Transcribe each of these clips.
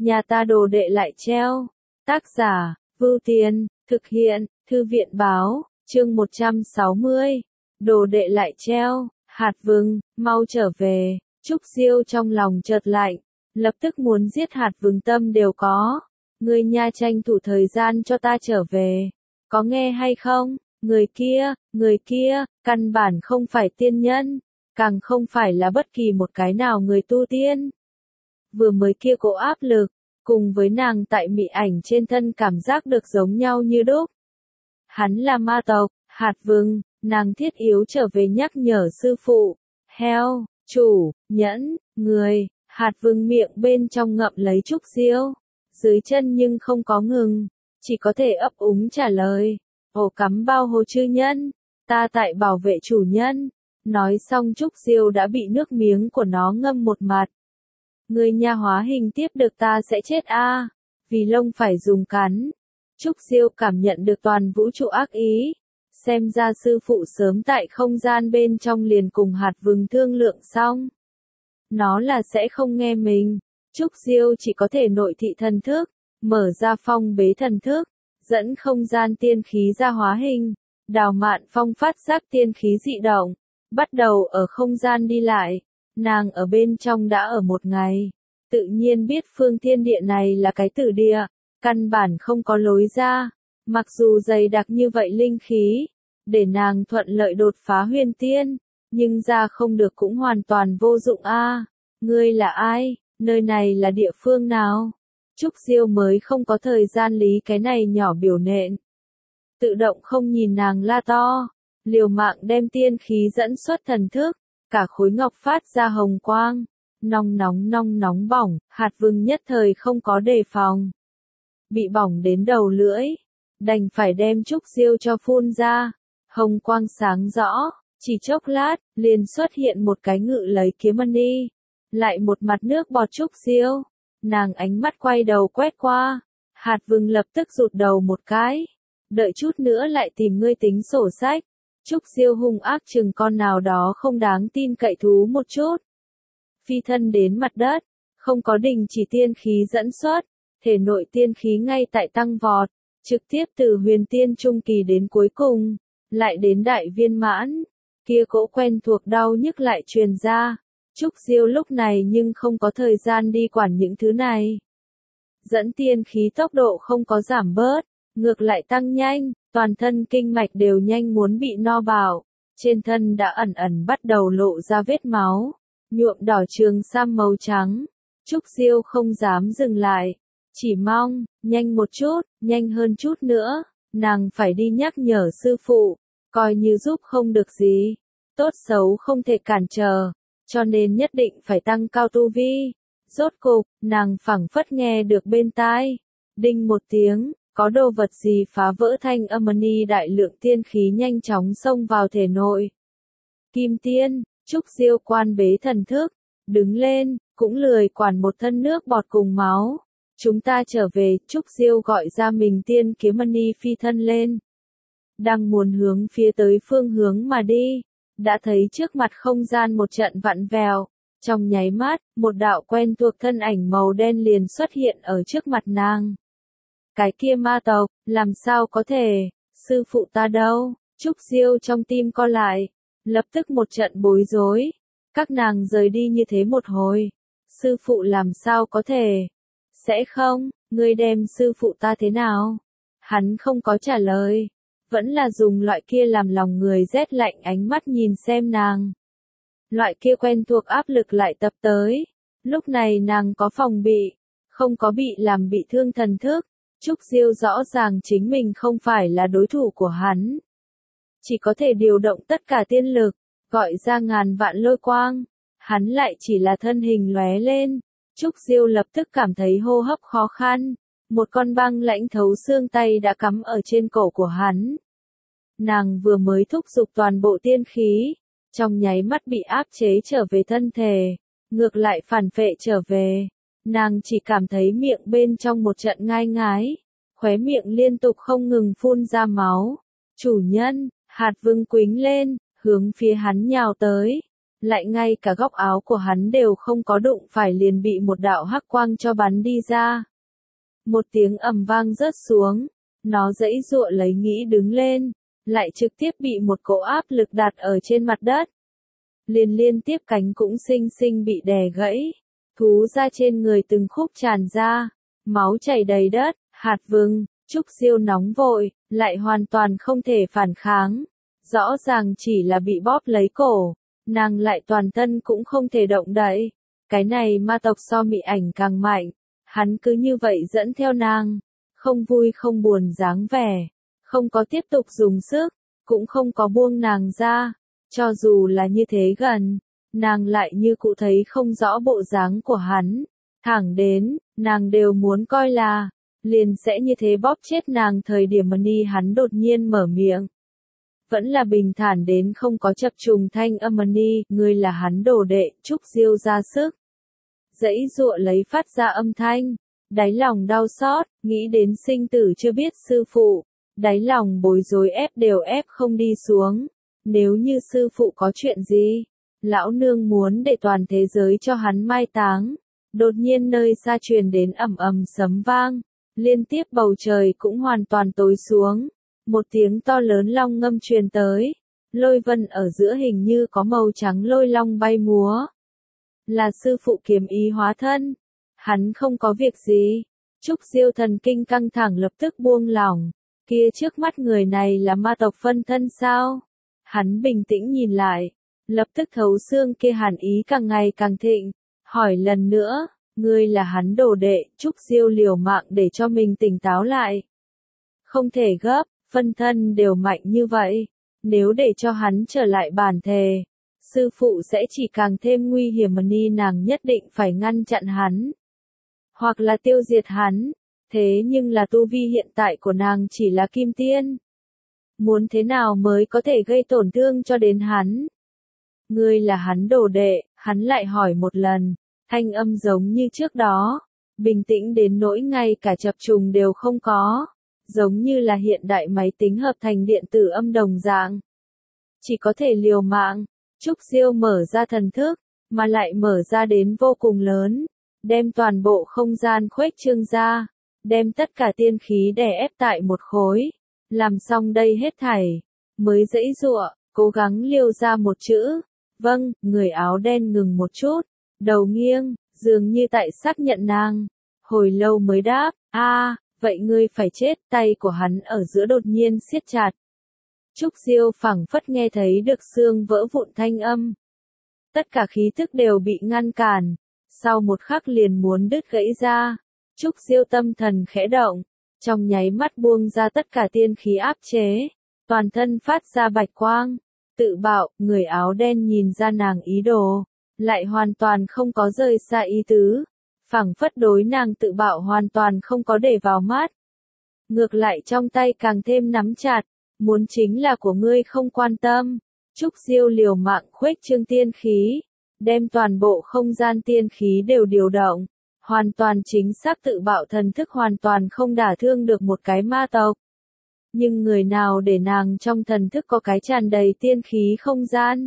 nhà ta đồ đệ lại treo. Tác giả, Vưu Tiền, thực hiện, Thư viện báo, chương 160. Đồ đệ lại treo, Hạt Vừng, mau trở về. Trúc Diêu trong lòng chợt lạnh, lập tức muốn giết Hạt Vừng tâm đều có. Ngươi nha tranh thủ thời gian cho ta trở về. Có nghe hay không? Người kia, căn bản không phải tiên nhân, càng không phải là bất kỳ một cái nào người tu tiên. Vừa mới kia cỗ áp lực, cùng với nàng tại mị ảnh trên thân cảm giác được giống nhau như đúc. Hắn là ma tộc, Hạt Vừng, nàng thiết yếu trở về nhắc nhở sư phụ. Heo, chủ, nhẫn, người, Hạt Vừng miệng bên trong ngậm lấy Trúc Diêu, dưới chân nhưng không có ngừng, chỉ có thể ấp úng trả lời. Ổ cắm bao hồ chư nhân, ta tại bảo vệ chủ nhân. Nói xong Trúc Diêu đã bị nước miếng của nó ngâm một mặt. Người nha hóa hình tiếp được ta sẽ chết a, vì lông phải dùng cắn. Trúc Diêu cảm nhận được toàn vũ trụ ác ý. Xem ra sư phụ sớm tại không gian bên trong liền cùng Hạt Vừng thương lượng xong. Nó là sẽ không nghe mình. Trúc Diêu chỉ có thể nội thị thần thức, mở ra phong bế thần thức, dẫn không gian tiên khí ra hóa hình. Đào Mạn Phong phát giác tiên khí dị động, bắt đầu ở không gian đi lại. Nàng ở bên trong đã ở một ngày, tự nhiên biết phương thiên địa này là cái tử địa, căn bản không có lối ra. Mặc dù dày đặc như vậy linh khí, để nàng thuận lợi đột phá huyền tiên, nhưng ra không được cũng hoàn toàn vô dụng a. Ngươi là ai? Nơi này là địa phương nào? Trúc Diêu mới không có thời gian lý cái này nhỏ biểu nện. Tự động không nhìn nàng la to, liều mạng đem tiên khí dẫn xuất thần thức, cả khối ngọc phát ra hồng quang, nóng nóng bỏng, Hạt Vừng nhất thời không có đề phòng. Bị bỏng đến đầu lưỡi, đành phải đem Trúc Diêu cho phun ra, hồng quang sáng rõ, chỉ chốc lát, liền xuất hiện một cái ngự lấy kiếm mani, lại một mặt nước bọt Trúc Diêu. Nàng ánh mắt quay đầu quét qua, Hạt Vừng lập tức rụt đầu một cái, đợi chút nữa lại tìm ngươi tính sổ sách. Trúc Diêu hung ác chừng con nào đó không đáng tin cậy thú một chút. Phi thân đến mặt đất, không có đình chỉ tiên khí dẫn xuất, thể nội tiên khí ngay tại tăng vọt, trực tiếp từ huyền tiên trung kỳ đến cuối cùng, lại đến đại viên mãn. Kia cỗ quen thuộc đau nhức lại truyền ra. Trúc Diêu lúc này nhưng không có thời gian đi quản những thứ này. Dẫn tiên khí tốc độ không có giảm bớt, ngược lại tăng nhanh, toàn thân kinh mạch đều nhanh muốn bị no bạo, trên thân đã ẩn bắt đầu lộ ra vết máu, nhuộm đỏ trường sam màu trắng. Trúc Diêu không dám dừng lại, chỉ mong, nhanh một chút, nhanh hơn chút nữa, nàng phải đi nhắc nhở sư phụ, coi như giúp không được gì, tốt xấu không thể cản trở, cho nên nhất định phải tăng cao tu vi. Rốt cục, nàng phảng phất nghe được bên tai, đinh một tiếng, có đồ vật gì phá vỡ thanh âm mani, đại lượng tiên khí nhanh chóng xông vào thể nội. Kim tiên, Trúc Diêu quan bế thần thức, đứng lên, cũng lười quản một thân nước bọt cùng máu. Chúng ta trở về, Trúc Diêu gọi ra mình tiên kiếm mani phi thân lên. Đang muốn hướng phía tới phương hướng mà đi, đã thấy trước mặt không gian một trận vặn vẹo. Trong nháy mắt, một đạo quen thuộc thân ảnh màu đen liền xuất hiện ở trước mặt nàng. Cái kia ma tộc, làm sao có thể, sư phụ ta đâu? Trúc Diêu trong tim co lại, lập tức một trận bối rối. Các nàng rời đi như thế một hồi, sư phụ làm sao có thể? Sẽ không, ngươi đem sư phụ ta thế nào? Hắn không có trả lời, vẫn là dùng loại kia làm lòng người rét lạnh ánh mắt nhìn xem nàng. Loại kia quen thuộc áp lực lại tập tới. Lúc này nàng có phòng bị, không có bị làm bị thương thần thức. Trúc Diêu rõ ràng chính mình không phải là đối thủ của hắn. Chỉ có thể điều động tất cả tiên lực, gọi ra ngàn vạn lôi quang. Hắn lại chỉ là thân hình lóe lên. Trúc Diêu lập tức cảm thấy hô hấp khó khăn. Một con băng lãnh thấu xương tay đã cắm ở trên cổ của hắn. Nàng vừa mới thúc giục toàn bộ tiên khí, trong nháy mắt bị áp chế trở về thân thể, ngược lại phản phệ trở về. Nàng chỉ cảm thấy miệng bên trong một trận ngai ngái, khóe miệng liên tục không ngừng phun ra máu. Chủ nhân, Hạt Vừng quĩnh lên, hướng phía hắn nhào tới. lại ngay cả góc áo của hắn đều không có đụng phải liền bị một đạo hắc quang cho bắn đi ra. Một tiếng ầm vang rớt xuống, nó giãy giụa lấy nghĩ đứng lên, lại trực tiếp bị một cỗ áp lực đặt ở trên mặt đất. Liên tiếp cánh cũng xinh xinh bị đè gãy, thú da trên người từng khúc tràn ra, máu chảy đầy đất, Hạt Vương, Trúc Diêu nóng vội, lại hoàn toàn không thể phản kháng. Rõ ràng chỉ là bị bóp lấy cổ, nàng lại toàn thân cũng không thể động đậy. Cái này ma tộc so mị ảnh càng mạnh, hắn cứ như vậy dẫn theo nàng, không vui không buồn dáng vẻ, không có tiếp tục dùng sức, cũng không có buông nàng ra. Cho dù là như thế gần, nàng lại như cụ thấy không rõ bộ dáng của hắn. Thẳng đến, nàng đều muốn coi là, liền sẽ như thế bóp chết nàng thời điểm mà hắn đột nhiên mở miệng. Vẫn là bình thản đến không có chập trùng thanh âm ngươi là hắn đồ đệ, Trúc Diêu ra sức. Giãy giụa lấy phát ra âm thanh, đáy lòng đau xót, nghĩ đến sinh tử chưa biết sư phụ, đáy lòng bối rối đều ép không đi xuống. Nếu như sư phụ có chuyện gì, lão nương muốn để toàn thế giới cho hắn mai táng. Đột nhiên nơi xa truyền đến ầm ầm sấm vang, liên tiếp bầu trời cũng hoàn toàn tối xuống. Một tiếng to lớn long ngâm truyền tới, lôi vân ở giữa hình như có màu trắng lôi long bay múa. Là sư phụ kiếm ý hóa thân, hắn không có việc gì. Trúc Diêu thần kinh căng thẳng lập tức buông lỏng, kia trước mắt người này là ma tộc phân thân sao? Hắn bình tĩnh nhìn lại, lập tức thấu xương kia hàn ý càng ngày càng thịnh, hỏi lần nữa, ngươi là hắn đồ đệ. Trúc Diêu liều mạng để cho mình tỉnh táo lại. Không thể gấp, phân thân đều mạnh như vậy, nếu để cho hắn trở lại bản thể, sư phụ sẽ chỉ càng thêm nguy hiểm mà nàng nhất định phải ngăn chặn hắn, hoặc là tiêu diệt hắn. Thế nhưng là tu vi hiện tại của nàng chỉ là kim tiên. Muốn thế nào mới có thể gây tổn thương cho đến hắn? Ngươi là hắn đồ đệ, hắn lại hỏi một lần, thanh âm giống như trước đó, bình tĩnh đến nỗi ngay cả chập trùng đều không có, giống như là hiện đại máy tính hợp thành điện tử âm đồng dạng. Chỉ có thể liều mạng. Trúc Diêu mở ra thần thức, mà lại mở ra đến vô cùng lớn, đem toàn bộ không gian khuếch trương ra, đem tất cả tiên khí đè ép tại một khối. Làm xong đây hết thảy, mới giãy giụa, cố gắng liêu ra một chữ. Vâng. Người áo đen ngừng một chút, đầu nghiêng, dường như tại xác nhận nàng. Hồi lâu mới đáp, vậy ngươi phải chết. Tay của hắn ở giữa đột nhiên siết chặt. Trúc Diêu phảng phất nghe thấy được xương vỡ vụn thanh âm. Tất cả khí thức đều bị ngăn cản, sau một khắc liền muốn đứt gãy ra. Trúc Diêu tâm thần khẽ động, trong nháy mắt buông ra tất cả tiên khí áp chế, toàn thân phát ra bạch quang. Tự bạo. Người áo đen nhìn ra nàng ý đồ, lại hoàn toàn không có rời xa ý tứ, phảng phất đối nàng tự bạo hoàn toàn không có để vào mắt. Ngược lại trong tay càng thêm nắm chặt, muốn chính là của ngươi không quan tâm. Trúc Diêu liều mạng khuếch trương tiên khí, đem toàn bộ không gian tiên khí đều điều động, hoàn toàn chính xác tự bạo thần thức hoàn toàn không đả thương được một cái ma tộc. Nhưng người nào để nàng trong thần thức có cái tràn đầy tiên khí không gian?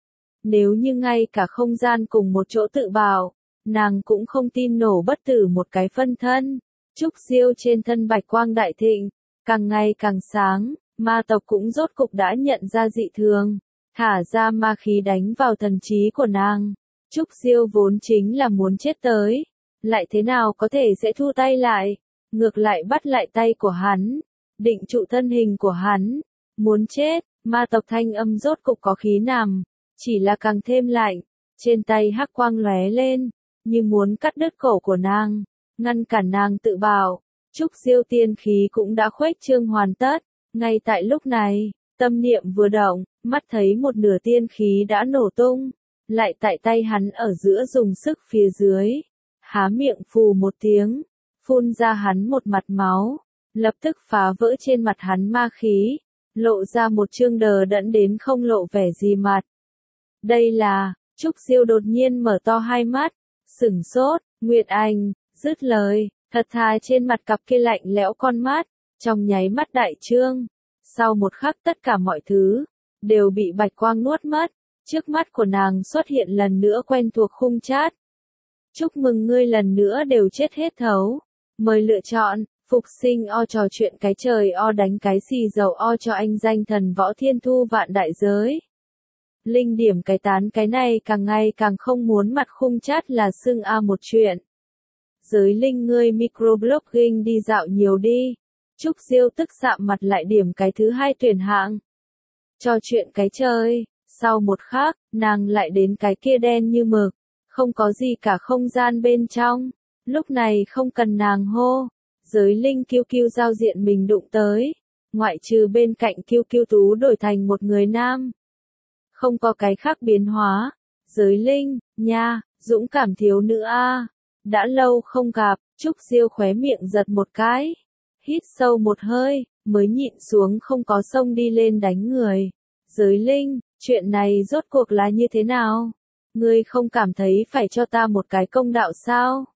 Nếu như ngay cả không gian cùng một chỗ tự bạo, nàng cũng không tin nổ bất tử một cái phân thân. Trúc Diêu trên thân bạch quang đại thịnh, càng ngày càng sáng, ma tộc cũng rốt cục đã nhận ra dị thường, thả ra ma khí đánh vào thần trí của nàng. Trúc Diêu vốn chính là muốn chết tới, lại thế nào có thể sẽ thu tay lại, ngược lại bắt lại tay của hắn, định trụ thân hình của hắn. Muốn chết. Ma tộc thanh âm rốt cục có khí nằm, chỉ là càng thêm lạnh, trên tay hắc quang lóe lên, như muốn cắt đứt cổ của nàng, ngăn cản nàng tự bạo. Trúc Diêu tiên khí cũng đã khuếch trương hoàn tất, ngay tại lúc này, tâm niệm vừa động, mắt thấy một nửa tiên khí đã nổ tung, lại tại tay hắn ở giữa dùng sức phía dưới, há miệng phù một tiếng, phun ra hắn một mặt máu, lập tức phá vỡ trên mặt hắn ma khí, lộ ra một trương đờ đẫn đến không lộ vẻ gì mặt. Đây là, Trúc Diêu đột nhiên mở to hai mắt, sửng sốt. Nguyệt Anh, dứt lời, thật thà trên mặt cặp kia lạnh lẽo con mắt, trong nháy mắt đại trương. Sau một khắc tất cả mọi thứ, đều bị bạch quang nuốt mất, Trước mắt của nàng xuất hiện lần nữa quen thuộc khung chat. Chúc mừng ngươi lần nữa đều chết hết thấu. Mời lựa chọn, phục sinh o trò chuyện cái trời o đánh cái xì dầu o cho anh danh thần võ thiên thu vạn đại giới. Linh điểm cái tán cái này càng ngày càng không muốn mặt khung chat là xưng a một chuyện. Giới linh ngươi microblogging đi dạo nhiều đi. Trúc Diêu tức sạm mặt lại điểm cái thứ hai tuyển hạng. Trò chuyện cái trời, sau một khắc, nàng lại đến cái kia đen như mực. Không có gì cả không gian bên trong. Lúc này không cần nàng hô. Giới linh kiêu kiêu giao diện mình đụng tới. Ngoại trừ bên cạnh kiêu kiêu tú đổi thành một người nam. Không có cái khác biến hóa. Giới linh, nha, dũng cảm thiếu nữ a. Đã lâu không gặp, Trúc Diêu khóe miệng giật một cái. Hít sâu một hơi, mới nhịn xuống không có xông đi lên đánh người. Giới linh, chuyện này rốt cuộc là như thế nào? Ngươi không cảm thấy phải cho ta một cái công đạo sao?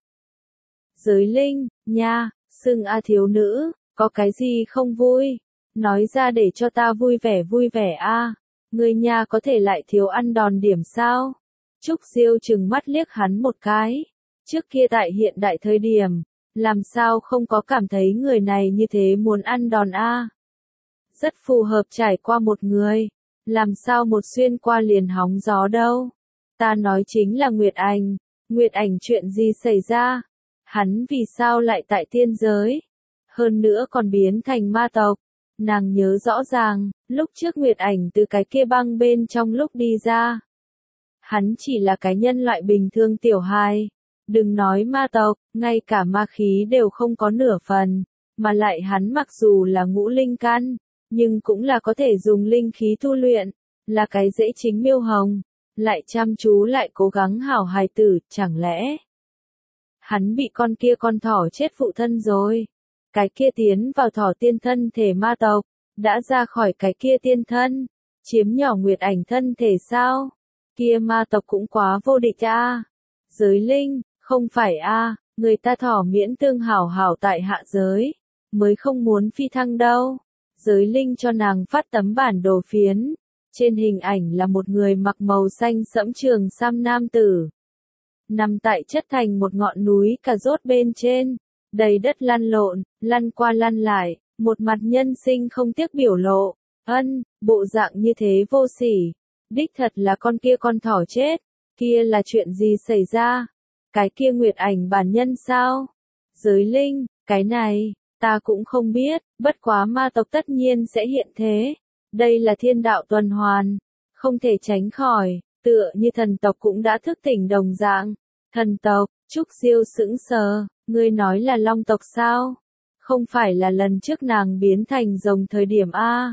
Giới linh, nha, xưng a thiếu nữ, có cái gì không vui? Nói ra để cho ta vui vẻ a. Ngươi nha có thể lại thiếu ăn đòn điểm sao? Trúc Diêu trừng mắt liếc hắn một cái. Trước kia tại hiện đại thời điểm, làm sao không có cảm thấy người này như thế muốn ăn đòn a? Rất phù hợp trải qua một người, làm sao một xuyên qua liền hóng gió đâu? Ta nói chính là Nguyệt Ảnh. Nguyệt Ảnh chuyện gì xảy ra? Hắn vì sao lại tại tiên giới? Hơn nữa còn biến thành ma tộc. Nàng nhớ rõ ràng, lúc trước Nguyệt Ảnh từ cái kia băng bên trong lúc đi ra. Hắn chỉ là cái nhân loại bình thường tiểu hài. Đừng nói ma tộc, ngay cả ma khí đều không có nửa phần. Mà lại hắn mặc dù là ngũ linh căn, nhưng cũng là có thể dùng linh khí tu luyện. Là cái dễ chính miêu hồng. Lại chăm chú lại cố gắng hảo hài tử, chẳng lẽ hắn bị con kia con thỏ chết phụ thân rồi. Cái kia tiến vào thỏ tiên thân thể ma tộc, đã ra khỏi cái kia tiên thân, chiếm nhỏ Nguyệt Ảnh thân thể sao? Kia ma tộc cũng quá vô địch a. Giới linh, không phải a, người ta thỏ miễn tương hảo hảo tại hạ giới, mới không muốn phi thăng đâu. Giới linh cho nàng phát tấm bản đồ phiến. Trên hình ảnh là một người mặc màu xanh sẫm trường sam nam tử. Nằm tại chất thành một ngọn núi cà rốt bên trên. Đầy đất lăn lộn, lăn qua lăn lại, một mặt nhân sinh không tiếc biểu lộ. Bộ dạng như thế vô sỉ. Đích thật là con kia con thỏ chết. Kia là chuyện gì xảy ra? Cái kia Nguyệt Ảnh bản nhân sao? Giới linh, cái này, ta cũng không biết, bất quá ma tộc tất nhiên sẽ hiện thế. Đây là thiên đạo tuần hoàn, không thể tránh khỏi, tựa như thần tộc cũng đã thức tỉnh đồng dạng. Thần tộc, Trúc Diêu sững sờ, ngươi nói là long tộc sao? Không phải là lần trước nàng biến thành rồng thời điểm a?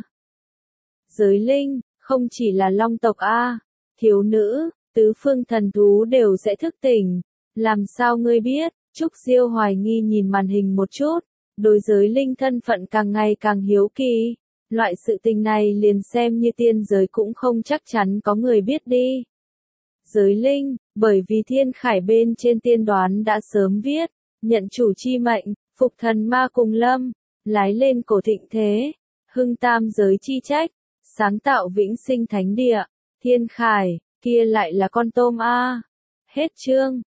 Giới linh, không chỉ là long tộc a, thiếu nữ, tứ phương thần thú đều sẽ thức tỉnh. Làm sao ngươi biết? Trúc Diêu hoài nghi nhìn màn hình một chút, đối giới linh thân phận càng ngày càng hiếu kỳ. Loại sự tình này liền xem như tiên giới cũng không chắc chắn có người biết đi. Giới linh, bởi vì thiên khải bên trên tiên đoán đã sớm viết, nhận chủ chi mệnh, phục thần ma cùng lâm, lái lên cổ thịnh thế, hưng tam giới chi trách, sáng tạo vĩnh sinh thánh địa, thiên khải, kia lại là con tôm a. Hết chương.